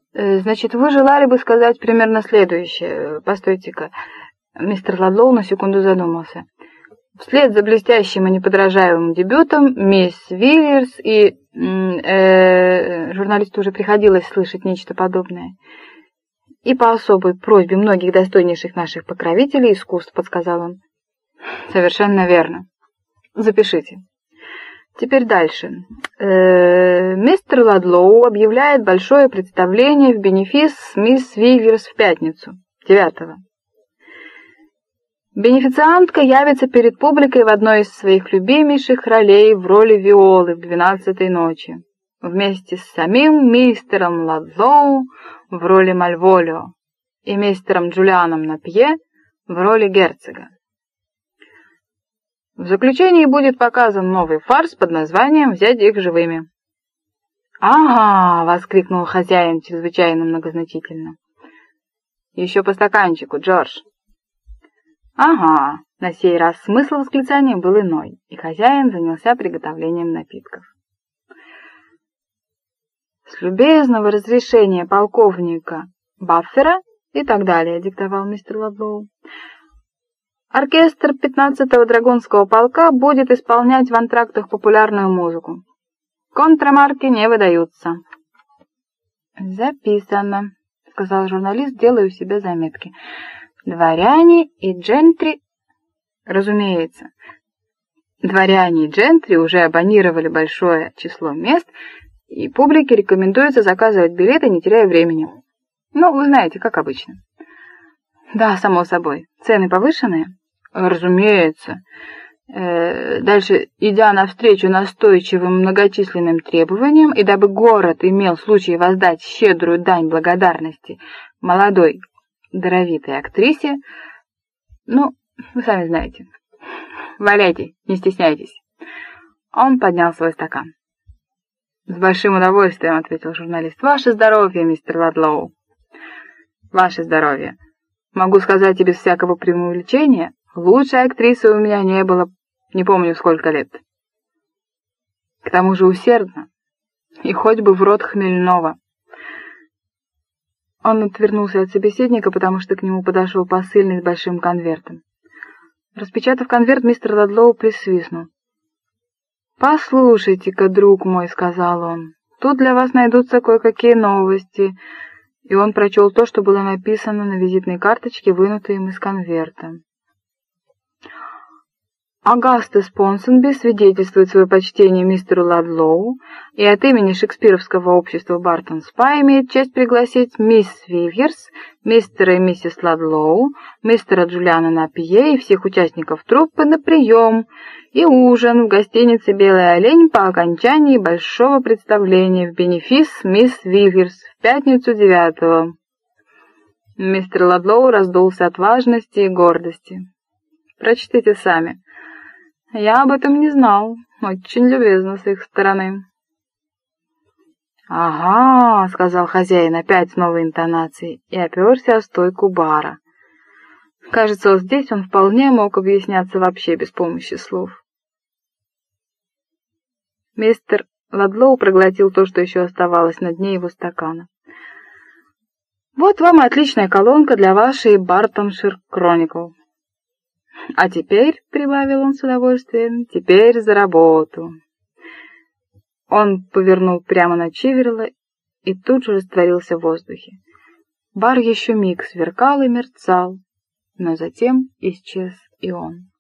Значит, вы желали бы сказать примерно следующее. Постойте-ка. Мистер Ладлоу на секунду задумался. Вслед за блестящим и неподражаемым дебютом мисс Вильерс и... журналисту уже приходилось слышать нечто подобное. И по особой просьбе многих достойнейших наших покровителей искусств, подсказал он. Совершенно верно. Запишите. Теперь дальше. Мистер Ладлоу объявляет большое представление в бенефис мисс Вильерс в пятницу, 9-го. Бенефициантка явится перед публикой в одной из своих любимейших ролей в роли Виолы в 12-й ночи, вместе с самим мистером Ладлоу в роли Мальволио и мистером Джулианом Напье в роли герцога. В заключении будет показан новый фарс под названием «Взять их живыми». «Ага!» — воскликнул хозяин чрезвычайно многозначительно. «Еще по стаканчику, Джордж». «Ага!» — на сей раз смысл восклицания был иной, и хозяин занялся приготовлением напитков. «С любезного разрешения полковника Баффера» и так далее, диктовал мистер Ладлоу. «Оркестр 15-го драгунского полка будет исполнять в антрактах популярную музыку. Контрамарки не выдаются». «Записано», — сказал журналист, делая у себя заметки. «Дворяне и джентри...» Разумеется, дворяне и джентри уже абонировали большое число мест, и публике рекомендуется заказывать билеты, не теряя времени. Ну, вы знаете, как обычно. Да, само собой. Цены повышенные? Разумеется. Дальше, идя навстречу настойчивым многочисленным требованиям, и дабы город имел случай воздать щедрую дань благодарности молодой даровитой актрисе, ну, вы сами знаете. Валяйте, не стесняйтесь. Он поднял свой стакан. «С большим удовольствием», — ответил журналист. «Ваше здоровье, мистер Ладлоу». «Ваше здоровье. Могу сказать и без всякого преувеличения, лучшей актрисы у меня не было, не помню сколько лет. К тому же усердно, и хоть бы в рот хмельного». Он отвернулся от собеседника, потому что к нему подошел посыльный с большим конвертом. Распечатав конверт, мистер Ладлоу присвистнул. «Послушайте-ка, друг мой», — сказал он, — «тут для вас найдутся кое-какие новости». И он прочел то, что было написано на визитной карточке, вынутой им из конверта. Агастес Понсенби свидетельствует свое почтение мистеру Ладлоу и от имени шекспировского общества Бартон-Спа имеет честь пригласить мисс Вильерс, мистера и миссис Ладлоу, мистера Джулиана Напье и всех участников труппы на прием и ужин в гостинице «Белый олень» по окончании большого представления в бенефис мисс Вильерс в пятницу 9-го. Мистер Ладлоу раздулся от важности и гордости. Прочтите сами. Я об этом не знал. Очень любезно с их стороны. «Ага», — сказал хозяин опять с новой интонацией и оперся о стойку бара. Кажется, вот здесь он вполне мог объясняться вообще без помощи слов. Мистер Ладлоу проглотил то, что еще оставалось на дне его стакана. «Вот вам отличная колонка для вашей Бартоншир Кроникл. А теперь, — прибавил он с удовольствием, — теперь за работу». Он повернул прямо на Чиверла и тут же растворился в воздухе. Бар еще миг сверкал и мерцал, но затем исчез и он.